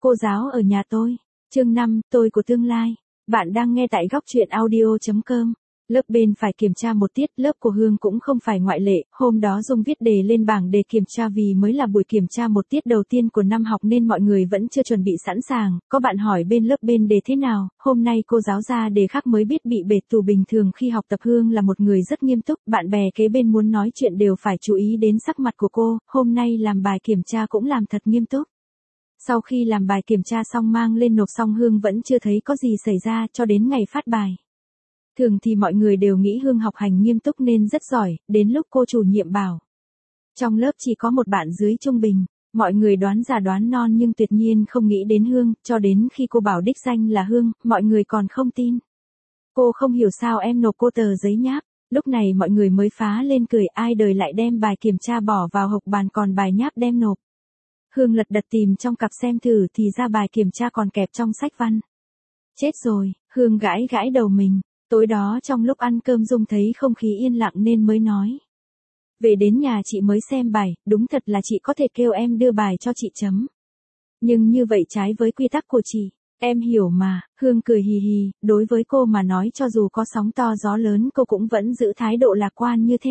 Cô giáo ở nhà tôi. Chương 5, tôi của tương lai. Bạn đang nghe tại góc truyện audio.com. Lớp bên phải kiểm tra một tiết, lớp của Hương cũng không phải ngoại lệ. Hôm đó Dung viết đề lên bảng để kiểm tra vì mới là buổi kiểm tra một tiết đầu tiên của năm học nên mọi người vẫn chưa chuẩn bị sẵn sàng. Có bạn hỏi bên lớp bên đề thế nào, hôm nay cô giáo ra đề khác mới biết bị bệt tù. Bình thường khi học tập Hương là một người rất nghiêm túc, bạn bè kế bên muốn nói chuyện đều phải chú ý đến sắc mặt của cô, hôm nay làm bài kiểm tra cũng làm thật nghiêm túc. Sau khi làm bài kiểm tra xong mang lên nộp xong Hương vẫn chưa thấy có gì xảy ra cho đến ngày phát bài. Thường thì mọi người đều nghĩ Hương học hành nghiêm túc nên rất giỏi, đến lúc cô chủ nhiệm bảo. Trong lớp chỉ có một bạn dưới trung bình, mọi người đoán già đoán non nhưng tuyệt nhiên không nghĩ đến Hương, cho đến khi cô bảo đích danh là Hương, mọi người còn không tin. Cô không hiểu sao em nộp cô tờ giấy nháp, lúc này mọi người mới phá lên cười ai đời lại đem bài kiểm tra bỏ vào hộc bàn còn bài nháp đem nộp. Hương lật đật tìm trong cặp xem thử thì ra bài kiểm tra còn kẹp trong sách văn. Chết rồi, Hương gãi gãi đầu mình, tối đó trong lúc ăn cơm Dung thấy không khí yên lặng nên mới nói. Về đến nhà chị mới xem bài, đúng thật là chị có thể kêu em đưa bài cho chị chấm. Nhưng như vậy trái với quy tắc của chị, em hiểu mà, Hương cười hì hì, đối với cô mà nói cho dù có sóng to gió lớn cô cũng vẫn giữ thái độ lạc quan như thế.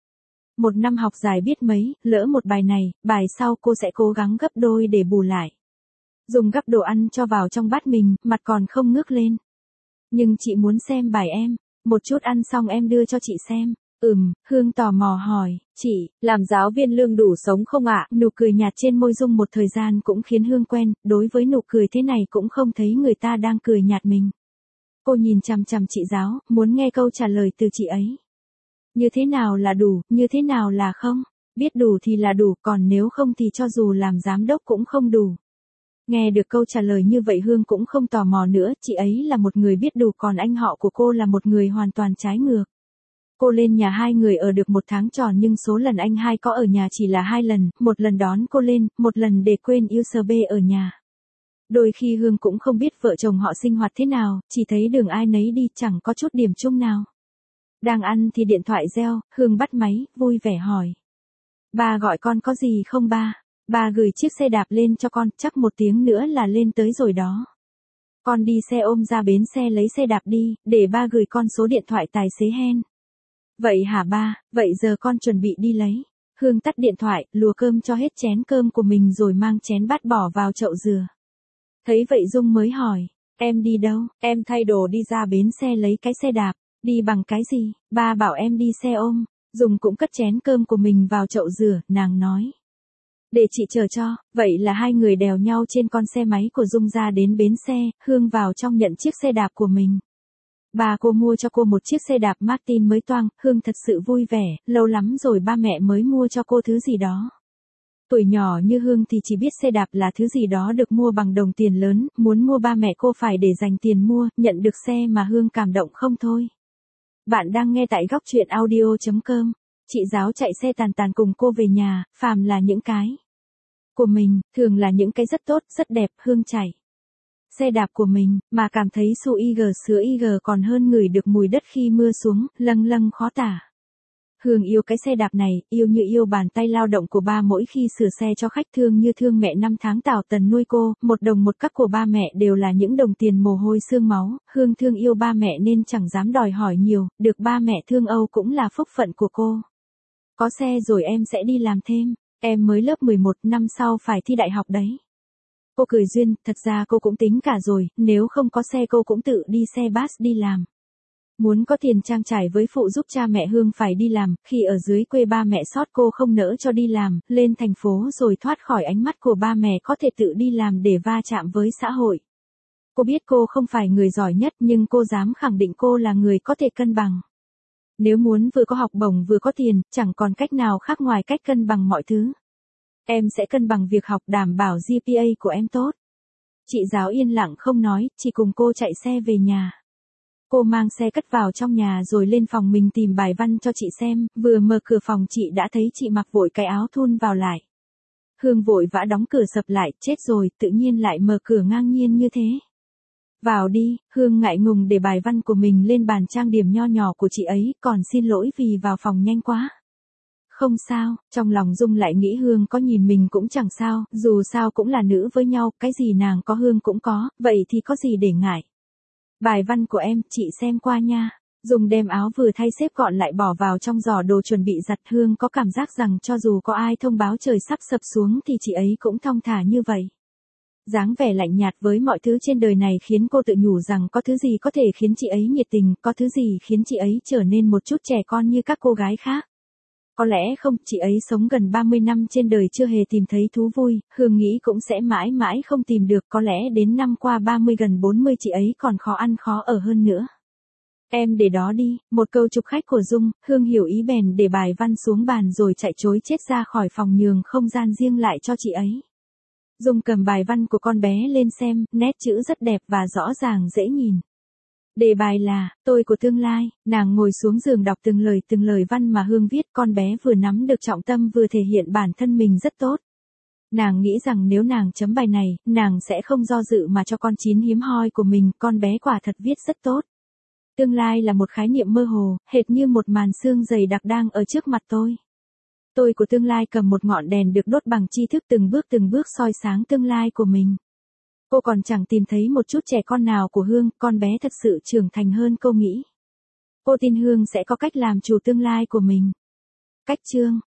Một năm học dài biết mấy, lỡ một bài này, bài sau cô sẽ cố gắng gấp đôi để bù lại. Dùng gắp đồ ăn cho vào trong bát mình, mặt còn không ngước lên. Nhưng chị muốn xem bài em, một chút ăn xong em đưa cho chị xem. Hương tò mò hỏi, chị, làm giáo viên lương đủ sống không ạ? Nụ cười nhạt trên môi Dung một thời gian cũng khiến Hương quen, đối với nụ cười thế này cũng không thấy người ta đang cười nhạt mình. Cô nhìn chằm chằm chị giáo, muốn nghe câu trả lời từ chị ấy. Như thế nào là đủ, như thế nào là không? Biết đủ thì là đủ, còn nếu không thì cho dù làm giám đốc cũng không đủ. Nghe được câu trả lời như vậy Hương cũng không tò mò nữa, chị ấy là một người biết đủ còn anh họ của cô là một người hoàn toàn trái ngược. Cô lên nhà hai người ở được 1 tháng tròn nhưng số lần anh hai có ở nhà chỉ là 2 lần, một lần đón cô lên, một lần để quên USB ở nhà. Đôi khi Hương cũng không biết vợ chồng họ sinh hoạt thế nào, chỉ thấy đường ai nấy đi chẳng có chút điểm chung nào. Đang ăn thì điện thoại reo, Hương bắt máy, vui vẻ hỏi. Ba gọi con có gì không ba? Ba gửi chiếc xe đạp lên cho con, chắc 1 tiếng nữa là lên tới rồi đó. Con đi xe ôm ra bến xe lấy xe đạp đi, để ba gửi con số điện thoại tài xế hen. Vậy hả ba, vậy giờ con chuẩn bị đi lấy. Hương tắt điện thoại, lùa cơm cho hết chén cơm của mình rồi mang chén bát bỏ vào chậu dừa. Thấy vậy Dung mới hỏi, em đi đâu? Em thay đồ đi ra bến xe lấy cái xe đạp. Đi bằng cái gì? Ba bảo em đi xe ôm. Dung cũng cất chén cơm của mình vào chậu dừa, nàng nói. Để chị chờ cho, vậy là hai người đèo nhau trên con xe máy của Dung ra đến bến xe, Hương vào trong nhận chiếc xe đạp của mình. Bà cô mua cho cô một chiếc xe đạp Martin mới toang, Hương thật sự vui vẻ, lâu lắm rồi ba mẹ mới mua cho cô thứ gì đó. Tuổi nhỏ như Hương thì chỉ biết xe đạp là thứ gì đó được mua bằng đồng tiền lớn, muốn mua ba mẹ cô phải để dành tiền mua, nhận được xe mà Hương cảm động không thôi. Bạn đang nghe tại góc truyện audio.com. Chị giáo chạy xe tàn tàn cùng cô về nhà, phàm là những cái của mình, thường là những cái rất tốt, rất đẹp, Hương chạy xe đạp của mình, mà cảm thấy su IG sứa IG còn hơn ngửi được mùi đất khi mưa xuống, lâng lâng khó tả. Hương yêu cái xe đạp này, yêu như yêu bàn tay lao động của ba mỗi khi sửa xe cho khách, thương như thương mẹ 5 tháng Tảo Tần nuôi cô, 1 đồng 1 cắc của ba mẹ đều là những đồng tiền mồ hôi xương máu, Hương thương yêu ba mẹ nên chẳng dám đòi hỏi nhiều, được ba mẹ thương âu cũng là phúc phận của cô. Có xe rồi em sẽ đi làm thêm, em mới lớp 11 năm sau phải thi đại học đấy. Cô cười duyên, thật ra cô cũng tính cả rồi, nếu không có xe cô cũng tự đi xe bus đi làm. Muốn có tiền trang trải với phụ giúp cha mẹ Hương phải đi làm, khi ở dưới quê ba mẹ sót cô không nỡ cho đi làm, lên thành phố rồi thoát khỏi ánh mắt của ba mẹ có thể tự đi làm để va chạm với xã hội. Cô biết cô không phải người giỏi nhất nhưng cô dám khẳng định cô là người có thể cân bằng. Nếu muốn vừa có học bổng vừa có tiền, chẳng còn cách nào khác ngoài cách cân bằng mọi thứ. Em sẽ cân bằng việc học đảm bảo GPA của em tốt. Chị giáo yên lặng không nói, chỉ cùng cô chạy xe về nhà. Cô mang xe cất vào trong nhà rồi lên phòng mình tìm bài văn cho chị xem, vừa mở cửa phòng chị đã thấy chị mặc vội cái áo thun vào lại. Hương vội vã đóng cửa sập lại, chết rồi, tự nhiên lại mở cửa ngang nhiên như thế. Vào đi, Hương ngại ngùng để bài văn của mình lên bàn trang điểm nho nhỏ của chị ấy, còn xin lỗi vì vào phòng nhanh quá. Không sao, trong lòng Dung lại nghĩ Hương có nhìn mình cũng chẳng sao, dù sao cũng là nữ với nhau, cái gì nàng có Hương cũng có, vậy thì có gì để ngại. Bài văn của em, chị xem qua nha. Dung đem áo vừa thay xếp gọn lại bỏ vào trong giỏ đồ chuẩn bị giặt. Hương có cảm giác rằng cho dù có ai thông báo trời sắp sập xuống thì chị ấy cũng thong thả như vậy. Dáng vẻ lạnh nhạt với mọi thứ trên đời này khiến cô tự nhủ rằng có thứ gì có thể khiến chị ấy nhiệt tình, có thứ gì khiến chị ấy trở nên một chút trẻ con như các cô gái khác. Có lẽ không, chị ấy sống gần 30 năm trên đời chưa hề tìm thấy thú vui, Hương nghĩ cũng sẽ mãi mãi không tìm được, có lẽ đến năm qua 30 gần 40 chị ấy còn khó ăn khó ở hơn nữa. Em để đó đi, một câu chụp khách của Dung, Hương hiểu ý bèn để bài văn xuống bàn rồi chạy trối chết ra khỏi phòng nhường không gian riêng lại cho chị ấy. Dung cầm bài văn của con bé lên xem, nét chữ rất đẹp và rõ ràng dễ nhìn. Đề bài là, tôi của tương lai, nàng ngồi xuống giường đọc từng lời văn mà Hương viết, con bé vừa nắm được trọng tâm vừa thể hiện bản thân mình rất tốt. Nàng nghĩ rằng nếu nàng chấm bài này, nàng sẽ không do dự mà cho con chín hiếm hoi của mình, con bé quả thật viết rất tốt. Tương lai là một khái niệm mơ hồ, hệt như một màn sương dày đặc đang ở trước mặt tôi. Tôi của tương lai cầm một ngọn đèn được đốt bằng tri thức từng bước soi sáng tương lai của mình. Cô còn chẳng tìm thấy một chút trẻ con nào của Hương, con bé thật sự trưởng thành hơn cô nghĩ. Cô tin Hương sẽ có cách làm chủ tương lai của mình. Cách chương